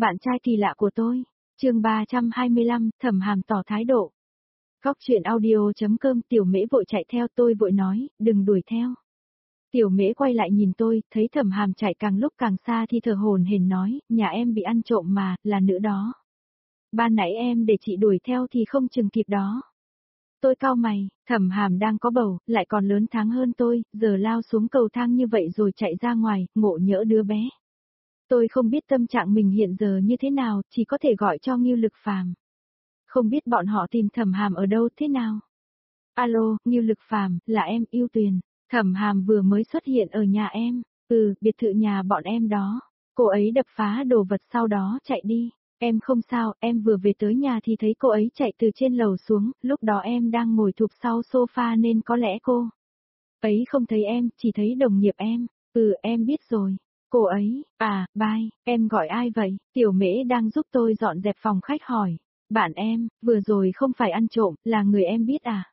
Bạn trai kỳ lạ của tôi. Chương 325, Thẩm Hàm tỏ thái độ. Góc truyện audio.com. Tiểu Mễ vội chạy theo, tôi vội nói, đừng đuổi theo. Tiểu Mễ quay lại nhìn tôi, thấy Thẩm Hàm chạy càng lúc càng xa thì thở hổn hển nói, nhà em bị ăn trộm mà, là nữ đó. Ban nãy em để chị đuổi theo thì không chừng kịp đó. Tôi cau mày, Thẩm Hàm đang có bầu, lại còn lớn tháng hơn tôi, giờ lao xuống cầu thang như vậy rồi chạy ra ngoài, ngộ nhỡ đứa bé. Tôi không biết tâm trạng mình hiện giờ như thế nào, chỉ có thể gọi cho Ngưu Lực Phàm. Không biết bọn họ tìm Thẩm Hàm ở đâu thế nào. Alo, Ngưu Lực Phàm, là em, Yêu Tuyền. Thẩm Hàm vừa mới xuất hiện ở nhà em. Biệt thự nhà bọn em đó. Cô ấy đập phá đồ vật sau đó chạy đi. Em không sao, em vừa về tới nhà thì thấy cô ấy chạy từ trên lầu xuống, lúc đó em đang ngồi thụp sau sofa nên có lẽ cô ấy không thấy em, chỉ thấy đồng nghiệp em. Em biết rồi. Cô ấy, bye, em gọi ai vậy? Tiểu Mễ đang giúp tôi dọn dẹp phòng khách hỏi. Bạn em, vừa rồi không phải ăn trộm, là người em biết à?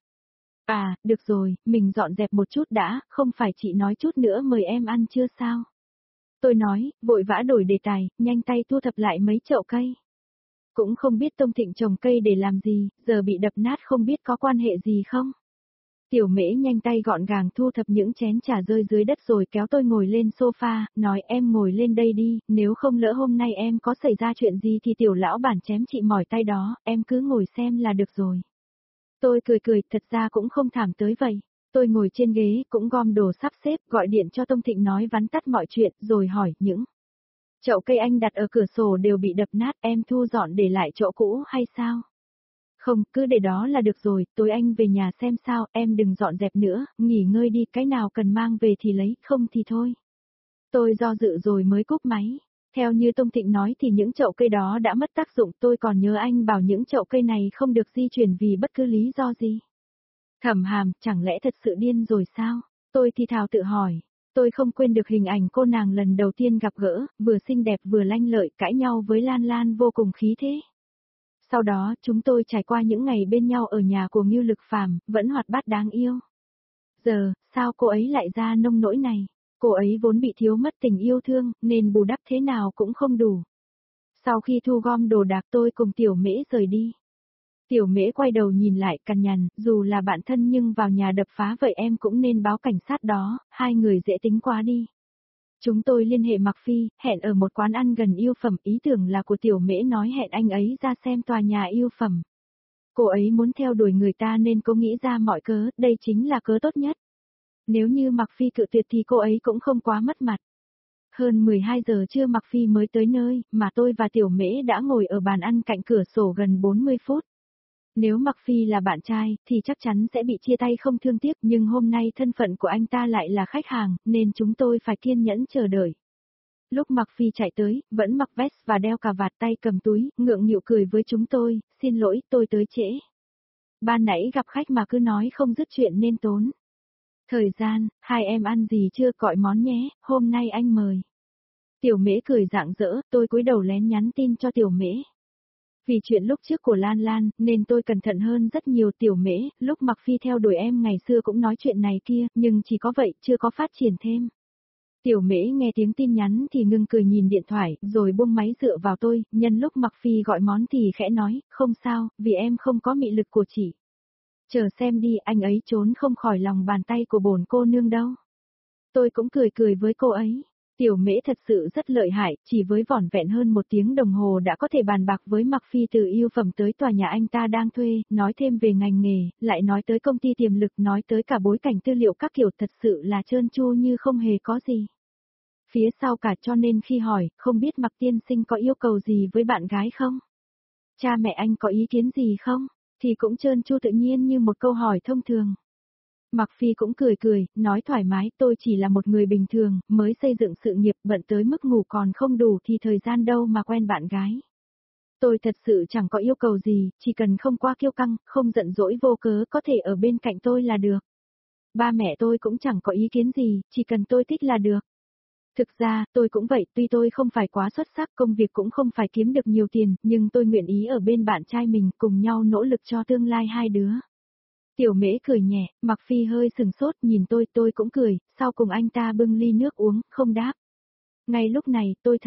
Được rồi, mình dọn dẹp một chút đã, không phải chị nói chút nữa mời em ăn chưa sao? Tôi nói, vội vã đổi đề tài, nhanh tay thu thập lại mấy chậu cây. Cũng không biết Tông Thịnh trồng cây để làm gì, giờ bị đập nát không biết có quan hệ gì không? Tiểu Mễ nhanh tay gọn gàng thu thập những chén trà rơi dưới đất rồi kéo tôi ngồi lên sofa, nói em ngồi lên đây đi, nếu không lỡ hôm nay em có xảy ra chuyện gì thì tiểu lão bản chém chị mỏi tay đó, em cứ ngồi xem là được rồi. Tôi cười, thật ra cũng không thảm tới vậy. Tôi ngồi trên ghế, cũng gom đồ sắp xếp, gọi điện cho Tông Thịnh nói vắn tắt mọi chuyện, rồi hỏi những chậu cây anh đặt ở cửa sổ đều bị đập nát, em thu dọn để lại chỗ cũ hay sao? Không, cứ để đó là được rồi, tối anh về nhà xem sao, em đừng dọn dẹp nữa, nghỉ ngơi đi, cái nào cần mang về thì lấy, không thì thôi. Tôi do dự rồi mới cúp máy. Theo như Tông Thịnh nói thì những chậu cây đó đã mất tác dụng, tôi còn nhớ anh bảo những chậu cây này không được di chuyển vì bất cứ lý do gì. Thẩm Hàm, chẳng lẽ thật sự điên rồi sao? Tôi thì thào tự hỏi. Tôi không quên được hình ảnh cô nàng lần đầu tiên gặp gỡ, vừa xinh đẹp vừa lanh lợi, cãi nhau với Lan Lan vô cùng khí thế. Sau đó, chúng tôi trải qua những ngày bên nhau ở nhà của Ngưu Lực Phàm, vẫn hoạt bát đáng yêu. Giờ, sao cô ấy lại ra nông nỗi này? Cô ấy vốn bị thiếu mất tình yêu thương, nên bù đắp thế nào cũng không đủ. Sau khi thu gom đồ đạc tôi cùng Tiểu Mễ rời đi. Tiểu Mễ quay đầu nhìn lại cằn nhằn, dù là bạn thân nhưng vào nhà đập phá vậy em cũng nên báo cảnh sát đó, hai người dễ tính quá đi. Chúng tôi liên hệ Mạc Phi, hẹn ở một quán ăn gần Yêu Phẩm, ý tưởng là của Tiểu Mễ nói hẹn anh ấy ra xem tòa nhà Yêu Phẩm. Cô ấy muốn theo đuổi người ta nên cô nghĩ ra mọi cớ, đây chính là cớ tốt nhất. Nếu như Mạc Phi cự tuyệt thì cô ấy cũng không quá mất mặt. Hơn 12 giờ trưa Mạc Phi mới tới nơi, mà tôi và Tiểu Mễ đã ngồi ở bàn ăn cạnh cửa sổ gần 40 phút. Nếu Mạc Phi là bạn trai, thì chắc chắn sẽ bị chia tay không thương tiếc, nhưng hôm nay thân phận của anh ta lại là khách hàng, nên chúng tôi phải kiên nhẫn chờ đợi. Lúc Mạc Phi chạy tới, vẫn mặc vest và đeo cà vạt, tay cầm túi, ngượng nghịu cười với chúng tôi, xin lỗi, tôi tới trễ. Ban nãy gặp khách mà cứ nói không dứt chuyện nên tốn thời gian, hai em ăn gì chưa, gọi món nhé, hôm nay anh mời. Tiểu Mễ cười rạng rỡ, tôi cúi đầu lén nhắn tin cho Tiểu Mễ. Vì chuyện lúc trước của Lan Lan, nên tôi cẩn thận hơn rất nhiều. Tiểu Mễ, lúc Mạc Phi theo đuổi em ngày xưa cũng nói chuyện này kia, nhưng chỉ có vậy, chưa có phát triển thêm. Tiểu Mễ nghe tiếng tin nhắn thì ngưng cười nhìn điện thoại, rồi buông máy dựa vào tôi, nhân lúc Mạc Phi gọi món thì khẽ nói, không sao, vì em không có mị lực của chị. Chờ xem đi, anh ấy trốn không khỏi lòng bàn tay của bổn cô nương đâu. Tôi cũng cười với cô ấy. Tiểu Mễ thật sự rất lợi hại, chỉ với vỏn vẹn hơn 1 tiếng đồng hồ đã có thể bàn bạc với Mạc Phi từ Yêu Phẩm tới tòa nhà anh ta đang thuê, nói thêm về ngành nghề, lại nói tới công ty tiềm lực, nói tới cả bối cảnh tư liệu các kiểu, thật sự là trơn tru như không hề có gì. Phía sau cả, cho nên khi hỏi, không biết Mạc tiên sinh có yêu cầu gì với bạn gái không? Cha mẹ anh có ý kiến gì không? Thì cũng trơn tru tự nhiên như một câu hỏi thông thường. Mạc Phi cũng cười, nói thoải mái, tôi chỉ là một người bình thường, mới xây dựng sự nghiệp, bận tới mức ngủ còn không đủ thì thời gian đâu mà quen bạn gái. Tôi thật sự chẳng có yêu cầu gì, chỉ cần không quá kiêu căng, không giận dỗi vô cớ, có thể ở bên cạnh tôi là được. Ba mẹ tôi cũng chẳng có ý kiến gì, chỉ cần tôi thích là được. Thực ra, tôi cũng vậy, tuy tôi không phải quá xuất sắc, công việc cũng không phải kiếm được nhiều tiền, nhưng tôi nguyện ý ở bên bạn trai mình, cùng nhau nỗ lực cho tương lai hai đứa. Tiểu Mễ cười nhẹ, Mạc Phi hơi sừng sốt nhìn tôi cũng cười, sau cùng anh ta bưng ly nước uống, không đáp. Ngay lúc này, tôi thấy,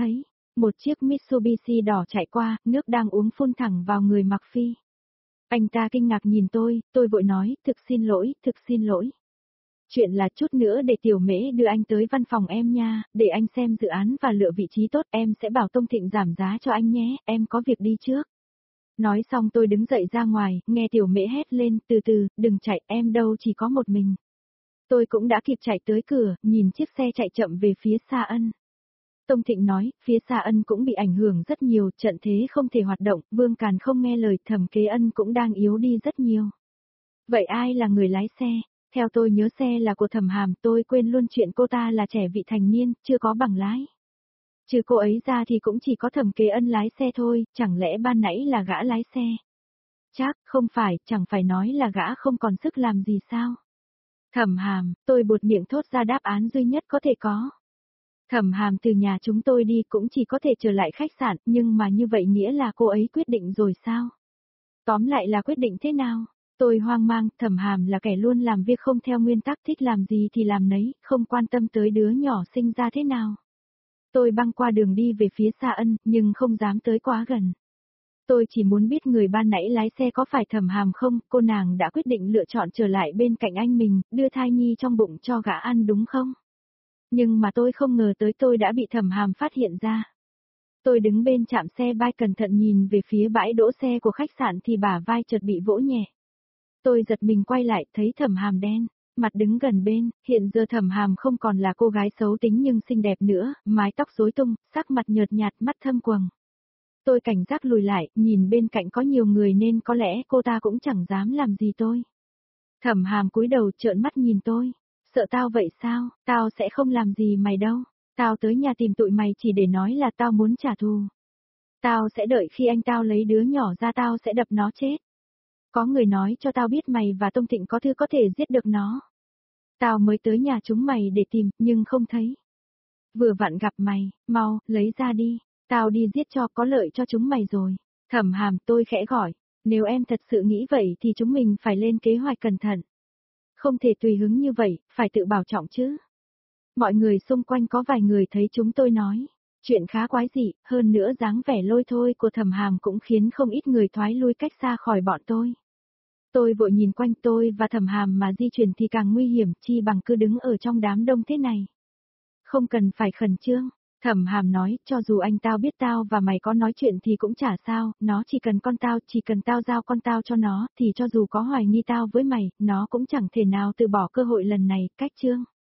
Một chiếc Mitsubishi đỏ chạy qua, nước đang uống phun thẳng vào người Mạc Phi. Anh ta kinh ngạc nhìn tôi vội nói, thực xin lỗi, thực xin lỗi. Chuyện là chút nữa để Tiểu Mễ đưa anh tới văn phòng em nha, để anh xem dự án và lựa vị trí tốt, em sẽ bảo Tông Thịnh giảm giá cho anh nhé, em có việc đi trước. Nói xong tôi đứng dậy ra ngoài, nghe Tiểu Mễ hét lên, từ từ, đừng chạy, em đâu chỉ có một mình. Tôi cũng đã kịp chạy tới cửa, nhìn chiếc xe chạy chậm về phía Sa Ân. Tông Thịnh nói, phía Sa Ân cũng bị ảnh hưởng rất nhiều, trận thế không thể hoạt động, Vương Càn không nghe lời, Thẩm Kế Ân cũng đang yếu đi rất nhiều. Vậy ai là người lái xe? Theo tôi nhớ xe là của Thẩm Hàm, tôi quên luôn chuyện cô ta là trẻ vị thành niên, chưa có bằng lái. Trừ cô ấy ra thì cũng chỉ có Thẩm Kế Ân lái xe thôi, chẳng lẽ ban nãy là gã lái xe? Chắc, không phải, chẳng phải nói là gã không còn sức làm gì sao? Thẩm Hàm, tôi buột miệng thốt ra đáp án duy nhất có thể có. Thẩm Hàm từ nhà chúng tôi đi cũng chỉ có thể trở lại khách sạn, nhưng mà như vậy nghĩa là cô ấy quyết định rồi sao? Tóm lại là quyết định thế nào? Tôi hoang mang, Thẩm Hàm là kẻ luôn làm việc không theo nguyên tắc, thích làm gì thì làm nấy, không quan tâm tới đứa nhỏ sinh ra thế nào. Tôi băng qua đường đi về phía Sa Ân, nhưng không dám tới quá gần. Tôi chỉ muốn biết người ban nãy lái xe có phải Thẩm Hàm không, cô nàng đã quyết định lựa chọn trở lại bên cạnh anh mình, đưa thai nhi trong bụng cho gã ăn đúng không? Nhưng mà tôi không ngờ tới tôi đã bị Thẩm Hàm phát hiện ra. Tôi đứng bên trạm xe bay cẩn thận nhìn về phía bãi đỗ xe của khách sạn thì bả vai chợt bị vỗ nhẹ. Tôi giật mình quay lại, thấy Thẩm Hàm đen, mặt đứng gần bên, hiện giờ Thẩm Hàm không còn là cô gái xấu tính nhưng xinh đẹp nữa, mái tóc rối tung, sắc mặt nhợt nhạt, mắt thâm quầng. Tôi cảnh giác lùi lại, nhìn bên cạnh có nhiều người nên có lẽ cô ta cũng chẳng dám làm gì tôi. Thẩm Hàm cúi đầu trợn mắt nhìn tôi, sợ tao vậy sao, tao sẽ không làm gì mày đâu, tao tới nhà tìm tụi mày chỉ để nói là tao muốn trả thù. Tao sẽ đợi khi anh tao lấy đứa nhỏ ra tao sẽ đập nó chết. Có người nói cho tao biết mày và Tông Thịnh có thứ có thể giết được nó. Tao mới tới nhà chúng mày để tìm, nhưng không thấy. Vừa vặn gặp mày, mau, lấy ra đi, tao đi giết cho có lợi cho chúng mày rồi. Thẩm Hàm, tôi khẽ gọi, nếu em thật sự nghĩ vậy thì chúng mình phải lên kế hoạch cẩn thận. Không thể tùy hứng như vậy, phải tự bảo trọng chứ. Mọi người xung quanh có vài người thấy chúng tôi nói. Chuyện khá quái dị, hơn nữa dáng vẻ lôi thôi của Thẩm Hàm cũng khiến không ít người thoái lui cách xa khỏi bọn tôi. Tôi vội nhìn quanh tôi và Thẩm Hàm mà di chuyển thì càng nguy hiểm chi bằng cứ đứng ở trong đám đông thế này. Không cần phải khẩn trương, Thẩm Hàm nói, cho dù anh tao biết tao và mày có nói chuyện thì cũng chả sao, nó chỉ cần con tao, chỉ cần tao giao con tao cho nó, thì cho dù có hoài nghi tao với mày, nó cũng chẳng thể nào từ bỏ cơ hội lần này, cách chương.